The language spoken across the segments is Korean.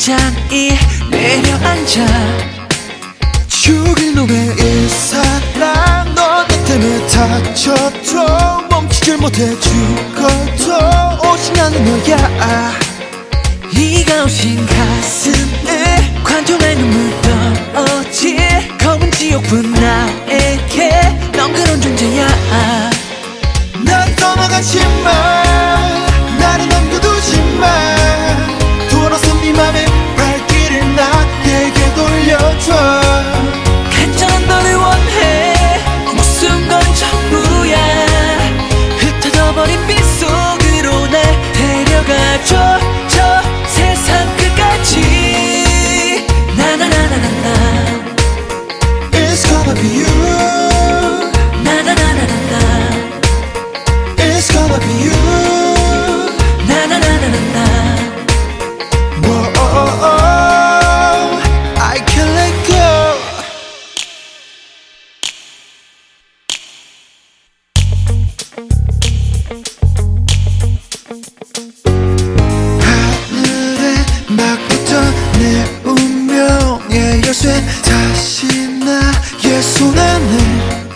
잔잔히 내려앉아 죽일 놈의 이 사랑 너 때문에 다쳐도 멈추질 못해 죽어도 오직 나는 너야. 네가 오신 가슴에 관통할 눈물 떨어질 검은 지옥뿐 나에게 넌 그런 존재야. 난 떠나가지마 나를 남겨두지마 돌아서 네 맘의 발길을 나에게 돌려줘. 간절한 너를 원해 무슨 건 전부야. 흩어져버린 빛 속으로 날 데려가줘 저 세상 끝까지. 나나나나나나 It's gonna be you. 나나나나나나 It's gonna be you. 나나나나나나 Whoa, I can't let go. 하늘에 막 붙어 내 운명의 열쇠 다시 나의 손 안에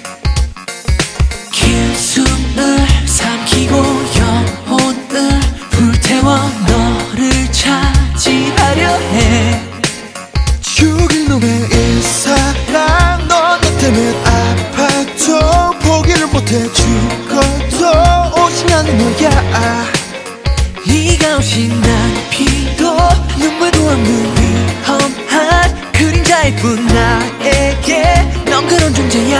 긴 숨을 삼키고 영혼을 불태워 너를 차지하려 해. 죽일 놈의 이 사랑 너 때문에 아파도 포기를 못해 죽어도 오직 나는 너야. 네가 오신 난 피도 눈물도 없는 위험한 그림자일 뿐 나에게 넌 그런 존재야.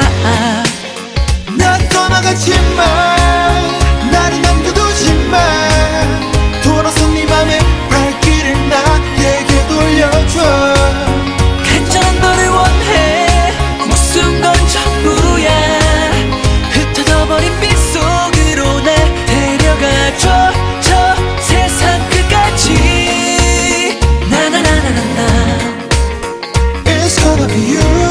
난 떠나가지마 나를 남겨두지마 돌아서 네 맘의 발길을 나에게 돌려줘. 간절한 너를 원해 무슨 건 전부야. 흩어져버린 빛 속으로 날 데려가줘 저 세상 끝까지. 나나나나나 It's gonna be you.